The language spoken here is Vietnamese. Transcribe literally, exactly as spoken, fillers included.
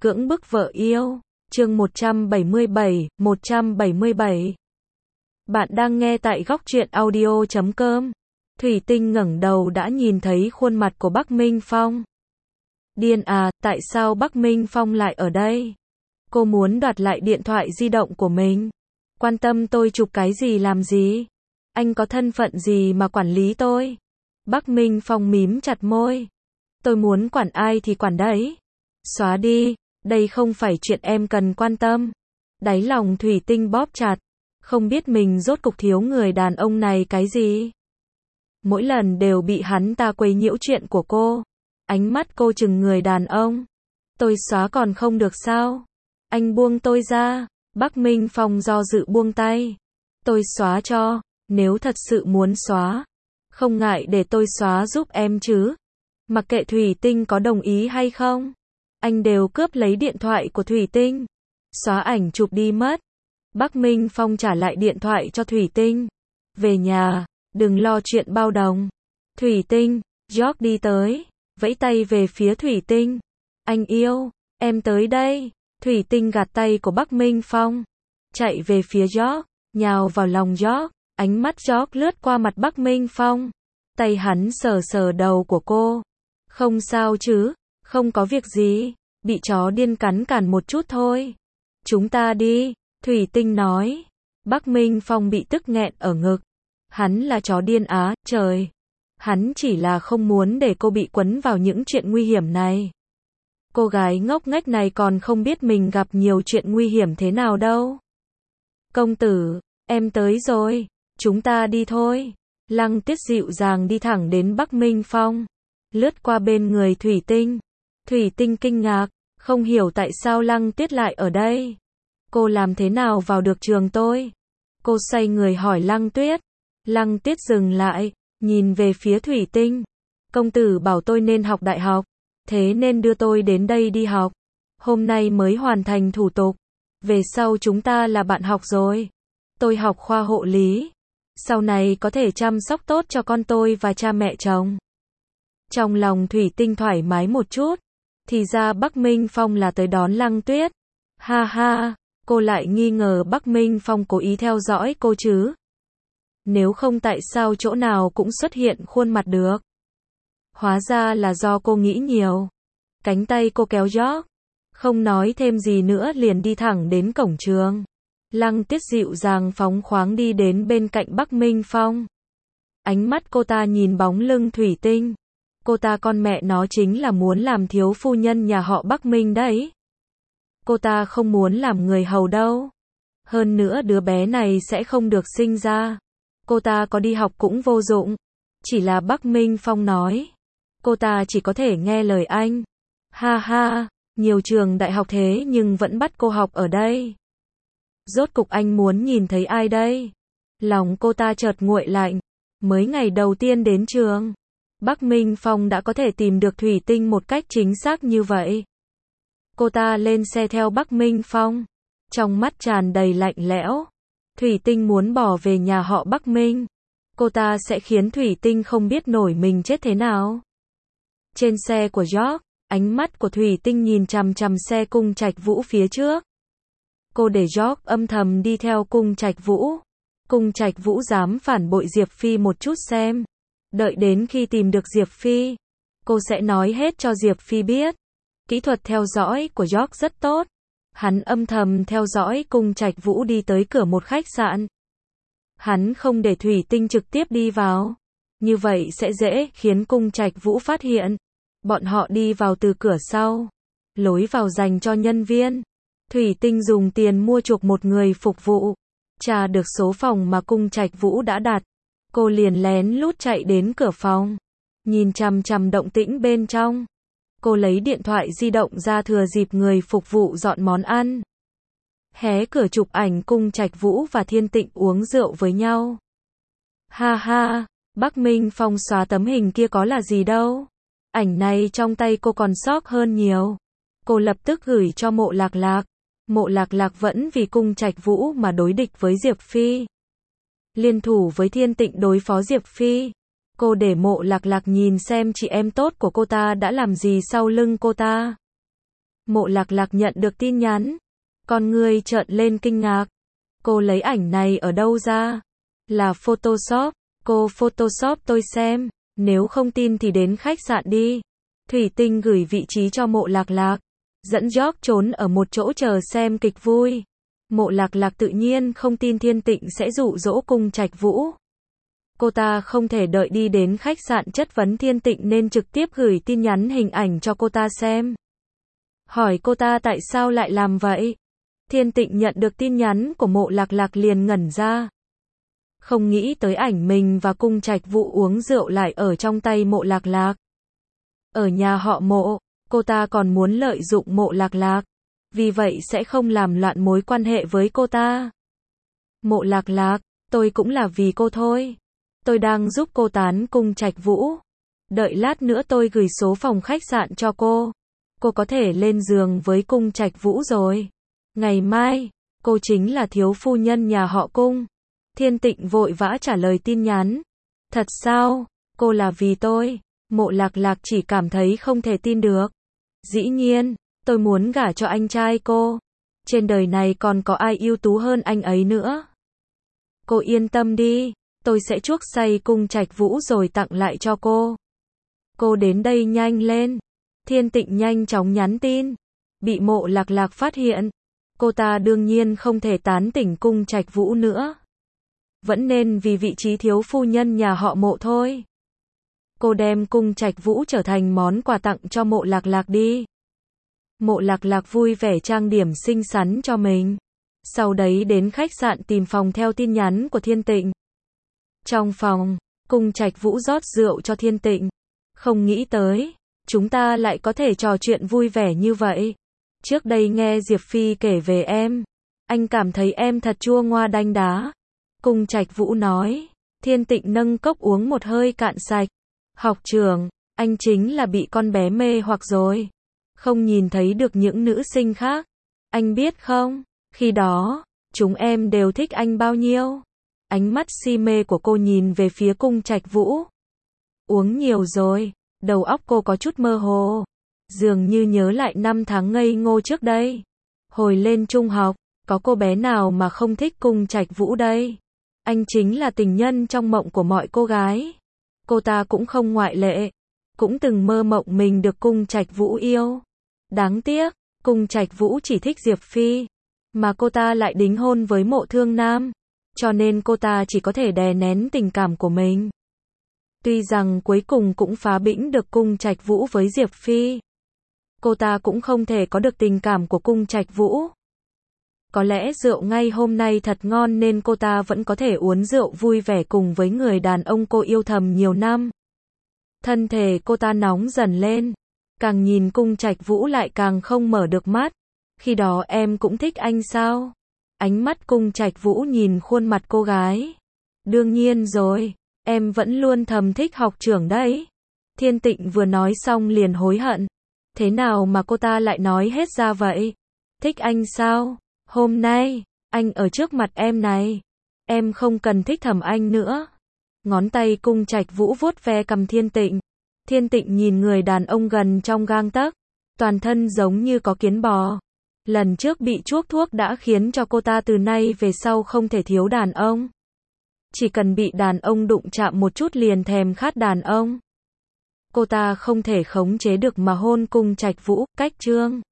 Cưỡng bức vợ yêu, chương một trăm bảy mươi bảy, một trăm bảy mươi bảy. Bạn đang nghe tại góc truyện audio chấm com. Thủy Tinh ngẩng đầu đã nhìn thấy khuôn mặt của Bắc Minh Phong. Điên à, tại sao Bắc Minh Phong lại ở đây? Cô muốn đoạt lại điện thoại di động của mình. Quan tâm tôi chụp cái gì làm gì? Anh có thân phận gì mà quản lý tôi? Bắc Minh Phong mím chặt môi. Tôi muốn quản ai thì quản đấy. Xóa đi, đây không phải chuyện em cần quan tâm. Đáy lòng Thủy Tinh bóp chặt, không biết mình rốt cục thiếu người đàn ông này cái gì. Mỗi lần đều bị hắn ta quấy nhiễu chuyện của cô. Ánh mắt cô chừng người đàn ông. Tôi xóa còn không được sao? Anh buông tôi ra. Bắc Minh Phong do dự buông tay. Tôi xóa cho, nếu thật sự muốn xóa. Không ngại để tôi xóa giúp em chứ. Mặc kệ Thủy Tinh có đồng ý hay không. Anh đều cướp lấy điện thoại của Thủy Tinh. Xóa ảnh chụp đi mất. Bắc Minh Phong trả lại điện thoại cho Thủy Tinh. Về nhà, đừng lo chuyện bao đồng. Thủy Tinh, George đi tới, vẫy tay về phía Thủy Tinh. Anh yêu, em tới đây. Thủy Tinh gạt tay của Bắc Minh Phong. Chạy về phía George, nhào vào lòng George. Ánh mắt George lướt qua mặt Bắc Minh Phong. Tay hắn sờ sờ đầu của cô. Không sao chứ, không có việc gì, bị chó điên cắn cản một chút thôi. Chúng ta đi, Thủy Tinh nói. Bắc Minh Phong bị tức nghẹn ở ngực. Hắn là chó điên á, trời. Hắn chỉ là không muốn để cô bị quấn vào những chuyện nguy hiểm này. Cô gái ngốc nghếch này còn không biết mình gặp nhiều chuyện nguy hiểm thế nào đâu. Công tử, em tới rồi, chúng ta đi thôi. Lăng Tiết dịu dàng đi thẳng đến Bắc Minh Phong. Lướt qua bên người Thủy Tinh. Thủy Tinh kinh ngạc, không hiểu tại sao Lăng Tiết lại ở đây. Cô làm thế nào vào được trường tôi? Cô xoay người hỏi Lăng Tuyết. Lăng Tiết dừng lại, nhìn về phía Thủy Tinh. Công tử bảo tôi nên học đại học, thế nên đưa tôi đến đây đi học. Hôm nay mới hoàn thành thủ tục. Về sau chúng ta là bạn học rồi. Tôi học khoa hộ lý. Sau này có thể chăm sóc tốt cho con tôi và cha mẹ chồng. Trong lòng Thủy Tinh thoải mái một chút. Thì ra Bắc Minh Phong là tới đón Lăng Tuyết. Ha ha, cô lại nghi ngờ Bắc Minh Phong cố ý theo dõi cô chứ. Nếu không tại sao chỗ nào cũng xuất hiện khuôn mặt được. Hóa ra là do cô nghĩ nhiều. Cánh tay cô kéo George. Không nói thêm gì nữa liền đi thẳng đến cổng trường. Lăng Tiết dịu dàng phóng khoáng đi đến bên cạnh Bắc Minh Phong. Ánh mắt cô ta nhìn bóng lưng Thủy Tinh. Cô ta con mẹ nó chính là muốn làm thiếu phu nhân nhà họ Bắc Minh đấy. Cô ta không muốn làm người hầu đâu. Hơn nữa đứa bé này sẽ không được sinh ra. Cô ta có đi học cũng vô dụng. Chỉ là Bắc Minh Phong nói. Cô ta chỉ có thể nghe lời anh. Ha ha, nhiều trường đại học thế nhưng vẫn bắt cô học ở đây. Rốt cục anh muốn nhìn thấy ai đây? Lòng cô ta chợt nguội lạnh. Mới ngày đầu tiên đến trường. Bắc Minh Phong đã có thể tìm được Thủy Tinh một cách chính xác như vậy. Cô ta lên xe theo Bắc Minh Phong. Trong mắt tràn đầy lạnh lẽo. Thủy Tinh muốn bỏ về nhà họ Bắc Minh. Cô ta sẽ khiến Thủy Tinh không biết nổi mình chết thế nào. Trên xe của George, ánh mắt của Thủy Tinh nhìn chằm chằm xe Cung Trạch Vũ phía trước. Cô để George âm thầm đi theo Cung Trạch Vũ. Cung Trạch Vũ dám phản bội Diệp Phi một chút xem. Đợi đến khi tìm được Diệp Phi, cô sẽ nói hết cho Diệp Phi biết. Kỹ thuật theo dõi của George rất tốt. Hắn âm thầm theo dõi Cung Trạch Vũ đi tới cửa một khách sạn. Hắn không để Thủy Tinh trực tiếp đi vào. Như vậy sẽ dễ khiến Cung Trạch Vũ phát hiện. Bọn họ đi vào từ cửa sau. Lối vào dành cho nhân viên. Thủy Tinh dùng tiền mua chuộc một người phục vụ. Tra được số phòng mà Cung Trạch Vũ đã đặt. Cô liền lén lút chạy đến cửa phòng. Nhìn chằm chằm động tĩnh bên trong. Cô lấy điện thoại di động ra thừa dịp người phục vụ dọn món ăn. Hé cửa chụp ảnh Cung Trạch Vũ và Thiên Tịnh uống rượu với nhau. Ha ha, Bắc Minh Phong xóa tấm hình kia có là gì đâu. Ảnh này trong tay cô còn sót hơn nhiều. Cô lập tức gửi cho Mộ Lạc Lạc. Mộ Lạc Lạc vẫn vì Cung Trạch Vũ mà đối địch với Diệp Phi. Liên thủ với Thiên Tịnh đối phó Diệp Phi. Cô để Mộ Lạc Lạc nhìn xem chị em tốt của cô ta đã làm gì sau lưng cô ta. Mộ Lạc Lạc nhận được tin nhắn. Con ngươi trợn lên kinh ngạc. Cô lấy ảnh này ở đâu ra? Là Photoshop. Cô Photoshop tôi xem. Nếu không tin thì đến khách sạn đi. Thủy Tinh gửi vị trí cho Mộ Lạc Lạc. Dẫn George trốn ở một chỗ chờ xem kịch vui. Mộ Lạc Lạc tự nhiên không tin Thiên Tịnh sẽ dụ dỗ Cung Trạch Vũ. Cô ta không thể đợi đi đến khách sạn chất vấn Thiên Tịnh nên trực tiếp gửi tin nhắn hình ảnh cho cô ta xem. Hỏi cô ta tại sao lại làm vậy. Thiên Tịnh nhận được tin nhắn của Mộ Lạc Lạc liền ngẩn ra. Không nghĩ tới ảnh mình và Cung Trạch Vũ uống rượu lại ở trong tay Mộ Lạc Lạc. Ở nhà họ Mộ, cô ta còn muốn lợi dụng Mộ Lạc Lạc. Vì vậy sẽ không làm loạn mối quan hệ với cô ta. Mộ Lạc Lạc, tôi cũng là vì cô thôi. Tôi đang giúp cô tán Cung Trạch Vũ. Đợi lát nữa tôi gửi số phòng khách sạn cho cô. Cô có thể lên giường với Cung Trạch Vũ rồi. Ngày mai, cô chính là thiếu phu nhân nhà họ Cung. Thiên Tịnh vội vã trả lời tin nhắn. Thật sao? Cô là vì tôi. Mộ Lạc Lạc chỉ cảm thấy không thể tin được. Dĩ nhiên, tôi muốn gả cho anh trai cô. Trên đời này còn có ai ưu tú hơn anh ấy nữa. Cô yên tâm đi, tôi sẽ chuốc say Cung Trạch Vũ rồi tặng lại cho cô. Cô đến đây nhanh lên. Thiên Tịnh nhanh chóng nhắn tin. Bị Mộ Lạc Lạc phát hiện. Cô ta đương nhiên không thể tán tỉnh Cung Trạch Vũ nữa. Vẫn nên vì vị trí thiếu phu nhân nhà họ Mộ thôi. Cô đem Cung Trạch Vũ trở thành món quà tặng cho Mộ Lạc Lạc đi. Mộ Lạc Lạc vui vẻ trang điểm xinh xắn cho mình. Sau đấy đến khách sạn tìm phòng theo tin nhắn của Thiên Tịnh. Trong phòng, Cung Trạch Vũ rót rượu cho Thiên Tịnh. Không nghĩ tới, chúng ta lại có thể trò chuyện vui vẻ như vậy. Trước đây nghe Diệp Phi kể về em, anh cảm thấy em thật chua ngoa đanh đá. Cung Trạch Vũ nói. Thiên Tịnh nâng cốc uống một hơi cạn sạch. Học trưởng, anh chính là bị con bé mê hoặc rồi. Không nhìn thấy được những nữ sinh khác. Anh biết không, khi đó, chúng em đều thích anh bao nhiêu. Ánh mắt si mê của cô nhìn về phía Cung Trạch Vũ. Uống nhiều rồi, đầu óc cô có chút mơ hồ. Dường như nhớ lại năm tháng ngây ngô trước đây. Hồi lên trung học, có cô bé nào mà không thích Cung Trạch Vũ đây. Anh chính là tình nhân trong mộng của mọi cô gái. Cô ta cũng không ngoại lệ. Cũng từng mơ mộng mình được Cung Trạch Vũ yêu. Đáng tiếc, Cung Trạch Vũ chỉ thích Diệp Phi. Mà cô ta lại đính hôn với Mộ Thương Nam. Cho nên cô ta chỉ có thể đè nén tình cảm của mình. Tuy rằng cuối cùng cũng phá bĩnh được Cung Trạch Vũ với Diệp Phi. Cô ta cũng không thể có được tình cảm của Cung Trạch Vũ. Có lẽ rượu ngay hôm nay thật ngon nên cô ta vẫn có thể uống rượu vui vẻ cùng với người đàn ông cô yêu thầm nhiều năm. Thân thể cô ta nóng dần lên. Càng nhìn Cung Trạch Vũ lại càng không mở được mắt. Khi đó em cũng thích anh sao? Ánh mắt Cung Trạch Vũ nhìn khuôn mặt cô gái. Đương nhiên rồi, em vẫn luôn thầm thích học trưởng đấy. Thiên Tịnh vừa nói xong liền hối hận. Thế nào mà cô ta lại nói hết ra vậy? Thích anh sao? Hôm nay, anh ở trước mặt em này. Em không cần thích thầm anh nữa. Ngón tay Cung Trạch Vũ vuốt ve cằm Thiên Tịnh. Thiên Tịnh nhìn người đàn ông gần trong gang tấc. Toàn thân giống như có kiến bò. Lần trước bị chuốc thuốc đã khiến cho cô ta từ nay về sau không thể thiếu đàn ông. Chỉ cần bị đàn ông đụng chạm một chút liền thèm khát đàn ông. Cô ta không thể khống chế được mà hôn Cung Trạch Vũ, cách trương.